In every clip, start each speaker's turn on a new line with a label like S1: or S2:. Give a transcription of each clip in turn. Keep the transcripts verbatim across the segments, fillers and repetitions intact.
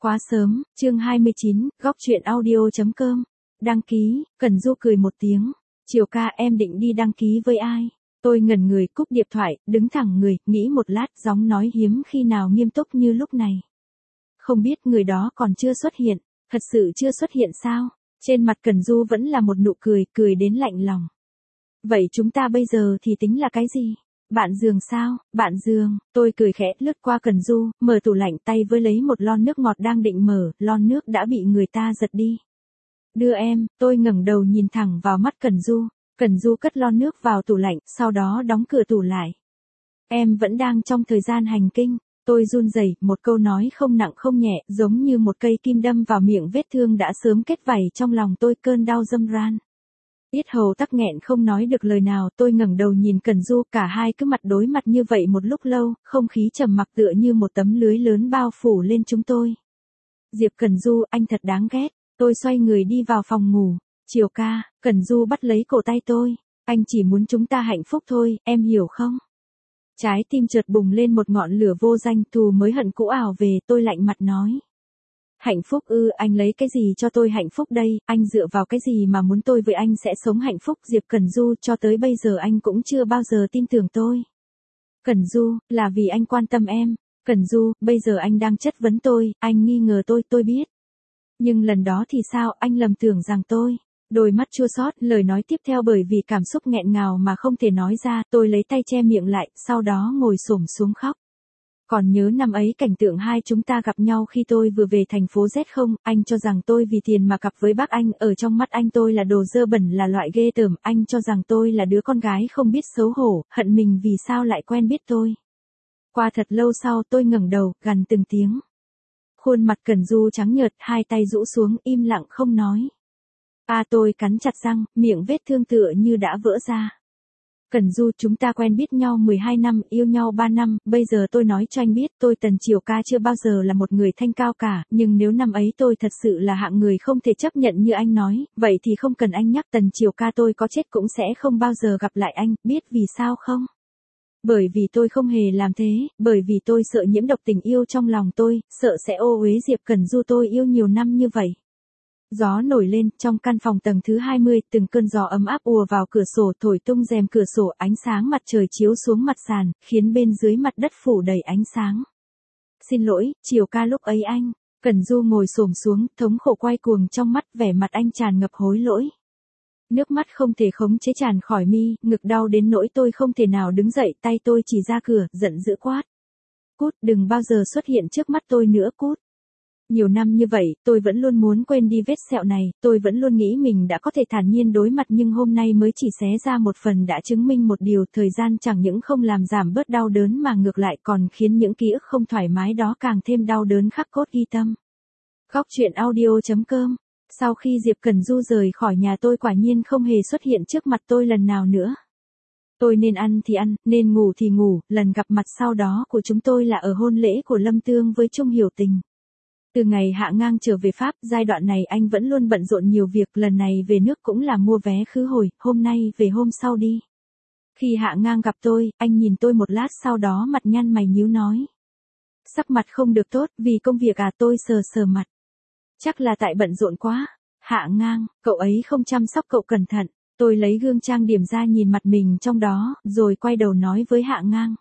S1: Quá sớm, chương hai mươi chín, góc chuyện audio.com. Đăng ký, Cần Du cười một tiếng. Chiều ca em định đi đăng ký với ai? Tôi ngẩn người cúp điện thoại, đứng thẳng người, nghĩ một lát giọng nói hiếm khi nào nghiêm túc như lúc này. Không biết người đó còn chưa xuất hiện, thật sự chưa xuất hiện sao? Trên mặt Cần Du vẫn là một nụ cười, cười đến lạnh lòng. Vậy chúng ta bây giờ thì tính là cái gì? Bạn giường sao, bạn giường, tôi cười khẽ lướt qua Cần Du, mở tủ lạnh tay với lấy một lon nước ngọt đang định mở, lon nước đã bị người ta giật đi. Đưa em, tôi ngẩng đầu nhìn thẳng vào mắt Cần Du, Cần Du cất lon nước vào tủ lạnh, sau đó đóng cửa tủ lại. Em vẫn đang trong thời gian hành kinh, tôi run rẩy, một câu nói không nặng không nhẹ, giống như một cây kim đâm vào miệng vết thương đã sớm kết vảy trong lòng tôi cơn đau dâm ran. Yết hầu tắc nghẹn không nói được lời nào, tôi ngẩng đầu nhìn Cần Du, cả hai cứ mặt đối mặt như vậy một lúc lâu, không khí trầm mặc tựa như một tấm lưới lớn bao phủ lên chúng tôi. Diệp Cần Du, anh thật đáng ghét, tôi xoay người đi vào phòng ngủ. Chiều ca, Cần Du bắt lấy cổ tay tôi, anh chỉ muốn chúng ta hạnh phúc thôi, em hiểu không? Trái tim chợt bùng lên một ngọn lửa vô danh, thù mới hận cũ ảo về, tôi lạnh mặt nói. Hạnh phúc ư, anh lấy cái gì cho tôi hạnh phúc đây, anh dựa vào cái gì mà muốn tôi với anh sẽ sống hạnh phúc? Diệp Cần Du, cho tới bây giờ anh cũng chưa bao giờ tin tưởng tôi. Cần Du, là vì anh quan tâm em. Cần Du, bây giờ anh đang chất vấn tôi, anh nghi ngờ tôi, tôi biết. Nhưng lần đó thì sao, anh lầm tưởng rằng tôi. Đôi mắt chua xót, lời nói tiếp theo bởi vì cảm xúc nghẹn ngào mà không thể nói ra, tôi lấy tay che miệng lại, sau đó ngồi xổm xuống khóc. Còn nhớ năm ấy cảnh tượng hai chúng ta gặp nhau khi tôi vừa về thành phố Z không? Anh cho rằng tôi vì tiền mà cặp với bác anh, ở trong mắt anh tôi là đồ dơ bẩn, là loại ghê tởm, anh cho rằng tôi là đứa con gái không biết xấu hổ, hận mình vì sao lại quen biết tôi. Qua thật lâu sau tôi ngẩng đầu, gằn từng tiếng. Khuôn mặt Cần Du trắng nhợt, hai tay rũ xuống, im lặng không nói. À tôi cắn chặt răng, miệng vết thương tựa như đã vỡ ra. Cần Du, chúng ta quen biết nhau mười hai năm, yêu nhau ba năm, bây giờ tôi nói cho anh biết, tôi Tần Chiều Ca chưa bao giờ là một người thanh cao cả, nhưng nếu năm ấy tôi thật sự là hạng người không thể chấp nhận như anh nói, vậy thì không cần anh nhắc, Tần Chiều Ca tôi có chết cũng sẽ không bao giờ gặp lại anh, biết vì sao không? Bởi vì tôi không hề làm thế, bởi vì tôi sợ nhiễm độc tình yêu trong lòng tôi, sợ sẽ ô uế Diệp Cần Du tôi yêu nhiều năm như vậy. Gió nổi lên, trong căn phòng tầng thứ hai mươi, từng cơn gió ấm áp ùa vào cửa sổ, thổi tung rèm cửa sổ, ánh sáng mặt trời chiếu xuống mặt sàn, khiến bên dưới mặt đất phủ đầy ánh sáng. Xin lỗi, Chiều ca lúc ấy anh. Cần Du ngồi xổm xuống, thống khổ quay cuồng trong mắt, vẻ mặt anh tràn ngập hối lỗi. Nước mắt không thể khống chế tràn khỏi mi, ngực đau đến nỗi tôi không thể nào đứng dậy, tay tôi chỉ ra cửa, giận dữ quát. Cút, đừng bao giờ xuất hiện trước mắt tôi nữa, cút. Nhiều năm như vậy, tôi vẫn luôn muốn quên đi vết sẹo này, tôi vẫn luôn nghĩ mình đã có thể thản nhiên đối mặt nhưng hôm nay mới chỉ xé ra một phần đã chứng minh một điều, thời gian chẳng những không làm giảm bớt đau đớn mà ngược lại còn khiến những ký ức không thoải mái đó càng thêm đau đớn khắc cốt ghi tâm. Góc chuyện audio.com. Sau khi Diệp Cần Du rời khỏi nhà tôi quả nhiên không hề xuất hiện trước mặt tôi lần nào nữa. Tôi nên ăn thì ăn, nên ngủ thì ngủ, lần gặp mặt sau đó của chúng tôi là ở hôn lễ của Lâm Tương với Trung Hiểu Tình. Từ ngày Hạ Ngang trở về Pháp, giai đoạn này anh vẫn luôn bận rộn nhiều việc, lần này về nước cũng là mua vé khứ hồi, hôm nay về hôm sau đi. Khi Hạ Ngang gặp tôi, anh nhìn tôi một lát sau đó mặt nhăn mày nhíu nói. Sắc mặt không được tốt, vì công việc à, tôi sờ sờ mặt. Chắc là tại bận rộn quá. Hạ Ngang, cậu ấy không chăm sóc cậu cẩn thận. Tôi lấy gương trang điểm ra nhìn mặt mình trong đó, rồi quay đầu nói với Hạ Ngang.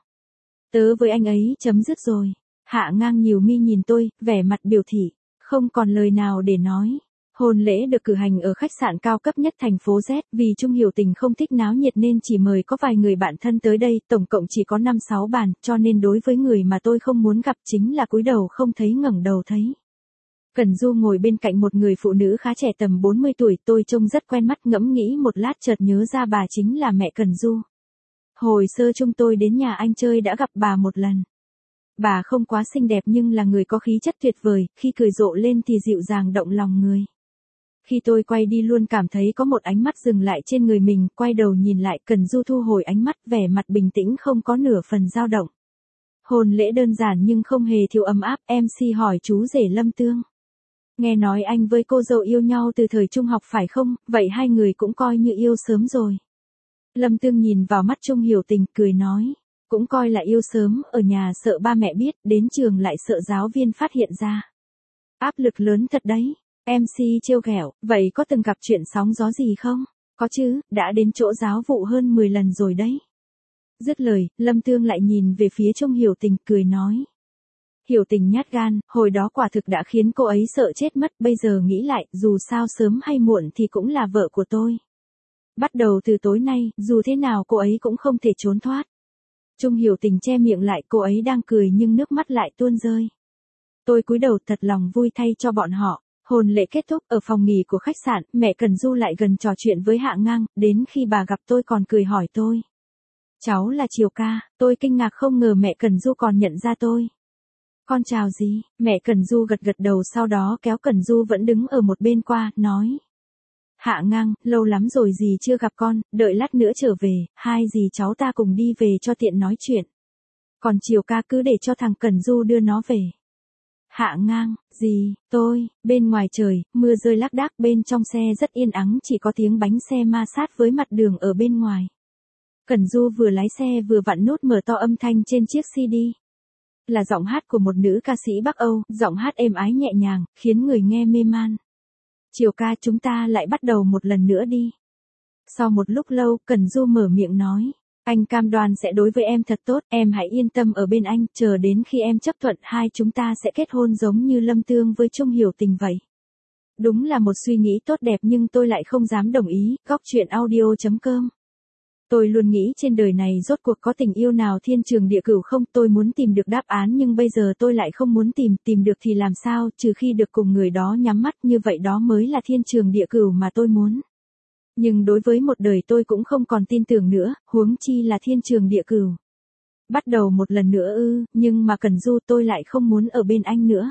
S1: Tớ với anh ấy chấm dứt rồi. Hạ Ngang nhíu mi nhìn tôi, vẻ mặt biểu thị, không còn lời nào để nói. Hôn lễ được cử hành ở khách sạn cao cấp nhất thành phố Z, vì Trung Hiểu Tình không thích náo nhiệt nên chỉ mời có vài người bạn thân tới đây, tổng cộng chỉ có năm sáu bàn, cho nên đối với người mà tôi không muốn gặp chính là cúi đầu không thấy ngẩng đầu thấy. Cần Du ngồi bên cạnh một người phụ nữ khá trẻ tầm bốn mươi tuổi, tôi trông rất quen mắt, ngẫm nghĩ một lát chợt nhớ ra bà chính là mẹ Cần Du. Hồi sơ chung tôi đến nhà anh chơi đã gặp bà một lần. Bà không quá xinh đẹp nhưng là người có khí chất tuyệt vời, khi cười rộ lên thì dịu dàng động lòng người. Khi tôi quay đi luôn cảm thấy có một ánh mắt dừng lại trên người mình, quay đầu nhìn lại, Cần Du thu hồi ánh mắt, vẻ mặt bình tĩnh không có nửa phần dao động. Hôn lễ đơn giản nhưng không hề thiếu ấm áp, em xê hỏi chú rể Lâm Tương. Nghe nói anh với cô dâu yêu nhau từ thời trung học phải không, vậy hai người cũng coi như yêu sớm rồi. Lâm Tương nhìn vào mắt Trung Hiểu Tình, cười nói. Cũng coi là yêu sớm, ở nhà sợ ba mẹ biết, đến trường lại sợ giáo viên phát hiện ra. Áp lực lớn thật đấy. em xê trêu ghẹo, vậy có từng gặp chuyện sóng gió gì không? Có chứ, đã đến chỗ giáo vụ hơn mười lần rồi đấy. Dứt lời, Lâm Tương lại nhìn về phía Trung Hiểu Tình, cười nói. Hiểu Tình nhát gan, hồi đó quả thực đã khiến cô ấy sợ chết mất, bây giờ nghĩ lại, dù sao sớm hay muộn thì cũng là vợ của tôi. Bắt đầu từ tối nay, dù thế nào cô ấy cũng không thể trốn thoát. Trung Hiểu Tình che miệng lại, cô ấy đang cười nhưng nước mắt lại tuôn rơi. Tôi cúi đầu thật lòng vui thay cho bọn họ. Hôn lễ kết thúc ở phòng nghỉ của khách sạn, mẹ Cần Du lại gần trò chuyện với Hạ Ngang, đến khi bà gặp tôi còn cười hỏi tôi. Cháu là Triều Ca, tôi kinh ngạc không ngờ mẹ Cần Du còn nhận ra tôi. Con chào gì, mẹ Cần Du gật gật đầu sau đó kéo Cần Du vẫn đứng ở một bên qua, nói. Hạ Ngang, lâu lắm rồi dì chưa gặp con, đợi lát nữa trở về, hai dì cháu ta cùng đi về cho tiện nói chuyện. Còn Triều Ca cứ để cho thằng Cần Du đưa nó về. Hạ Ngang, dì, tôi, bên ngoài trời, mưa rơi lác đác, bên trong xe rất yên ắng, chỉ có tiếng bánh xe ma sát với mặt đường ở bên ngoài. Cần Du vừa lái xe vừa vặn nút mở to âm thanh trên chiếc xê đê. Là giọng hát của một nữ ca sĩ Bắc Âu, giọng hát êm ái nhẹ nhàng, khiến người nghe mê man. Triều Ca, chúng ta lại bắt đầu một lần nữa đi. Sau một lúc lâu, Cần Du mở miệng nói. Anh cam đoan sẽ đối với em thật tốt, em hãy yên tâm ở bên anh, chờ đến khi em chấp thuận hai chúng ta sẽ kết hôn giống như Lâm Tương với Trung Hiểu Tình vậy. Đúng là một suy nghĩ tốt đẹp nhưng tôi lại không dám đồng ý. Góc truyện audio chấm com. Tôi luôn nghĩ trên đời này rốt cuộc có tình yêu nào thiên trường địa cửu không, tôi muốn tìm được đáp án nhưng bây giờ tôi lại không muốn tìm, tìm được thì làm sao, trừ khi được cùng người đó nhắm mắt, như vậy đó mới là thiên trường địa cửu mà tôi muốn. Nhưng đối với một đời tôi cũng không còn tin tưởng nữa, huống chi là thiên trường địa cửu. Bắt đầu một lần nữa ư, nhưng mà Cần Du tôi lại không muốn ở bên anh nữa.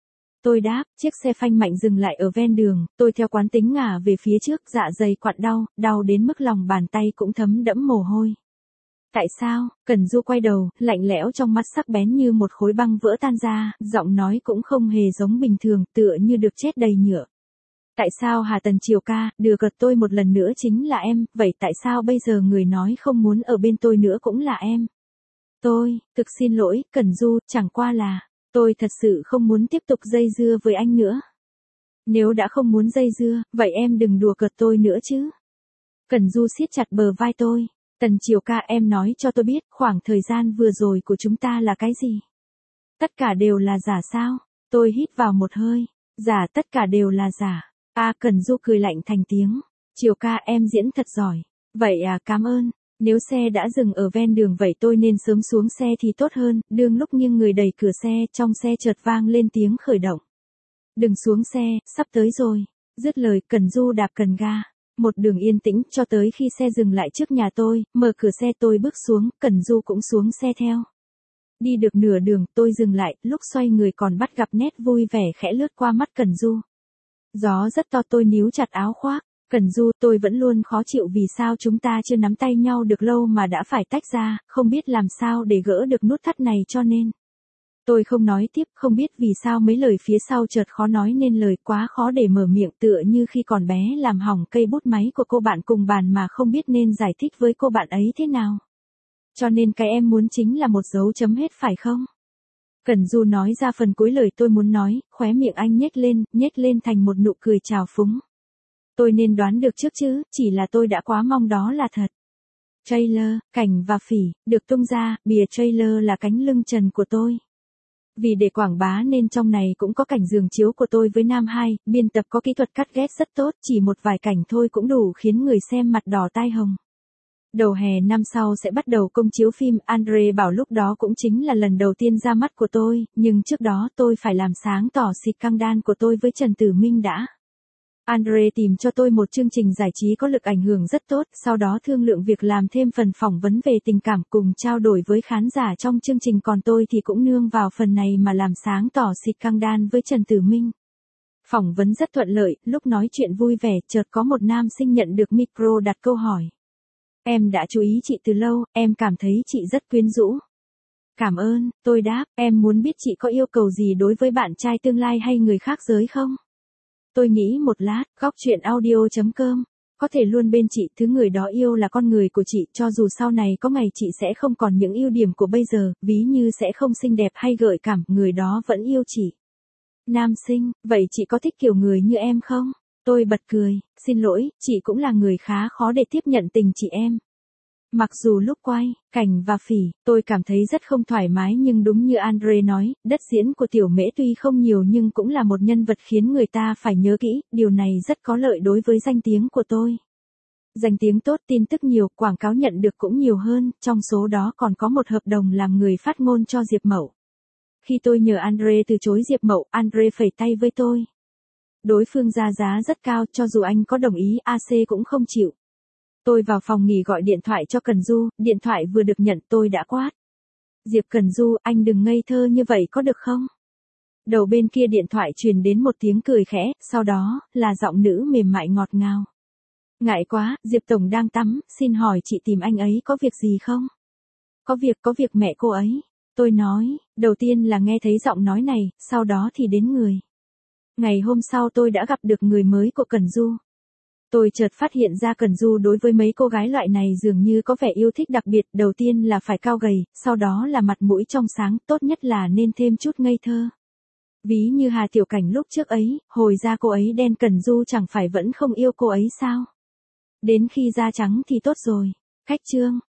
S1: Tôi đáp, chiếc xe phanh mạnh dừng lại ở ven đường, tôi theo quán tính ngả về phía trước, dạ dày quặn đau, đau đến mức lòng bàn tay cũng thấm đẫm mồ hôi. Tại sao? Cần Du quay đầu, lạnh lẽo trong mắt sắc bén như một khối băng vỡ tan ra, giọng nói cũng không hề giống bình thường, tựa như được chết đầy nhựa. Tại sao Hà Tần Triều Ca, đùa cợt tôi một lần nữa chính là em, vậy tại sao bây giờ người nói không muốn ở bên tôi nữa cũng là em? Tôi, thực xin lỗi, Cần Du, chẳng qua là, tôi thật sự không muốn tiếp tục dây dưa với anh nữa. Nếu đã không muốn dây dưa, vậy em đừng đùa cợt tôi nữa chứ. Cần Du siết chặt bờ vai tôi. Tần Triều Ca, em nói cho tôi biết, khoảng thời gian vừa rồi của chúng ta là cái gì? Tất cả đều là giả sao? Tôi hít vào một hơi. Giả, tất cả đều là giả. À, Cần Du cười lạnh thành tiếng. Triều Ca, em diễn thật giỏi. Vậy à, cảm ơn. Nếu xe đã dừng ở ven đường vậy tôi nên sớm xuống xe thì tốt hơn. Đương lúc nghiêng người đẩy cửa xe, trong xe chợt vang lên tiếng khởi động. Đừng xuống xe, sắp tới rồi. Dứt lời, Cần Du đạp cần ga. Một đường yên tĩnh cho tới khi xe dừng lại trước nhà tôi, mở cửa xe tôi bước xuống, Cần Du cũng xuống xe theo. Đi được nửa đường, tôi dừng lại, lúc xoay người còn bắt gặp nét vui vẻ khẽ lướt qua mắt Cần Du. Gió rất to, tôi níu chặt áo khoác. Cần Du, tôi vẫn luôn khó chịu vì sao chúng ta chưa nắm tay nhau được lâu mà đã phải tách ra, không biết làm sao để gỡ được nút thắt này cho nên. Tôi không nói tiếp, không biết vì sao mấy lời phía sau chợt khó nói nên lời, quá khó để mở miệng, tựa như khi còn bé làm hỏng cây bút máy của cô bạn cùng bàn mà không biết nên giải thích với cô bạn ấy thế nào. Cho nên cái em muốn chính là một dấu chấm hết phải không? Cần Du nói ra phần cuối lời tôi muốn nói, khóe miệng anh nhếch lên, nhếch lên thành một nụ cười trào phúng. Tôi nên đoán được trước chứ, chỉ là tôi đã quá mong đó là thật. Trailer, Cảnh và Phỉ, được tung ra, bìa trailer là cánh lưng trần của tôi. Vì để quảng bá nên trong này cũng có cảnh giường chiếu của tôi với Nam Hai, biên tập có kỹ thuật cắt ghép rất tốt, chỉ một vài cảnh thôi cũng đủ khiến người xem mặt đỏ tai hồng. Đầu hè năm sau sẽ bắt đầu công chiếu phim, Andre bảo lúc đó cũng chính là lần đầu tiên ra mắt của tôi, nhưng trước đó tôi phải làm sáng tỏ scandal của tôi với Trần Tử Minh đã. Andre tìm cho tôi một chương trình giải trí có lực ảnh hưởng rất tốt, sau đó thương lượng việc làm thêm phần phỏng vấn về tình cảm cùng trao đổi với khán giả trong chương trình, còn tôi thì cũng nương vào phần này mà làm sáng tỏ scandal với Trần Tử Minh. Phỏng vấn rất thuận lợi, lúc nói chuyện vui vẻ, chợt có một nam sinh nhận được micro đặt câu hỏi. Em đã chú ý chị từ lâu, em cảm thấy chị rất quyến rũ. Cảm ơn, tôi đáp, em muốn biết chị có yêu cầu gì đối với bạn trai tương lai hay người khác giới không? Tôi nghĩ một lát, góc truyện audio chấm com. Có thể luôn bên chị, thứ người đó yêu là con người của chị, cho dù sau này có ngày chị sẽ không còn những ưu điểm của bây giờ, ví như sẽ không xinh đẹp hay gợi cảm, người đó vẫn yêu chị. Nam sinh, vậy chị có thích kiểu người như em không? Tôi bật cười, xin lỗi, chị cũng là người khá khó để tiếp nhận tình chị em. Mặc dù lúc quay, Cảnh và Phỉ, tôi cảm thấy rất không thoải mái nhưng đúng như Andre nói, đất diễn của Tiểu Mễ tuy không nhiều nhưng cũng là một nhân vật khiến người ta phải nhớ kỹ, điều này rất có lợi đối với danh tiếng của tôi. Danh tiếng tốt, tin tức nhiều, quảng cáo nhận được cũng nhiều hơn, trong số đó còn có một hợp đồng làm người phát ngôn cho Diệp Mậu. Khi tôi nhờ Andre từ chối Diệp Mậu, Andre phẩy tay với tôi. Đối phương ra giá rất cao, cho dù anh có đồng ý, a xê cũng không chịu. Tôi vào phòng nghỉ gọi điện thoại cho Cần Du, điện thoại vừa được nhận tôi đã quát. Diệp Cần Du, anh đừng ngây thơ như vậy có được không? Đầu bên kia điện thoại truyền đến một tiếng cười khẽ, sau đó, là giọng nữ mềm mại ngọt ngào. Ngại quá, Diệp Tổng đang tắm, xin hỏi chị tìm anh ấy có việc gì không? Có việc, có việc mẹ cô ấy. Tôi nói, đầu tiên là nghe thấy giọng nói này, sau đó thì đến người. Ngày hôm sau tôi đã gặp được người mới của Cần Du. Tôi chợt phát hiện ra Cần Du đối với mấy cô gái loại này dường như có vẻ yêu thích đặc biệt, đầu tiên là phải cao gầy, sau đó là mặt mũi trong sáng, tốt nhất là nên thêm chút ngây thơ. Ví như Hà Tiểu Cảnh lúc trước ấy, hồi da cô ấy đen Cần Du chẳng phải vẫn không yêu cô ấy sao? Đến khi da trắng thì tốt rồi. Khách trương.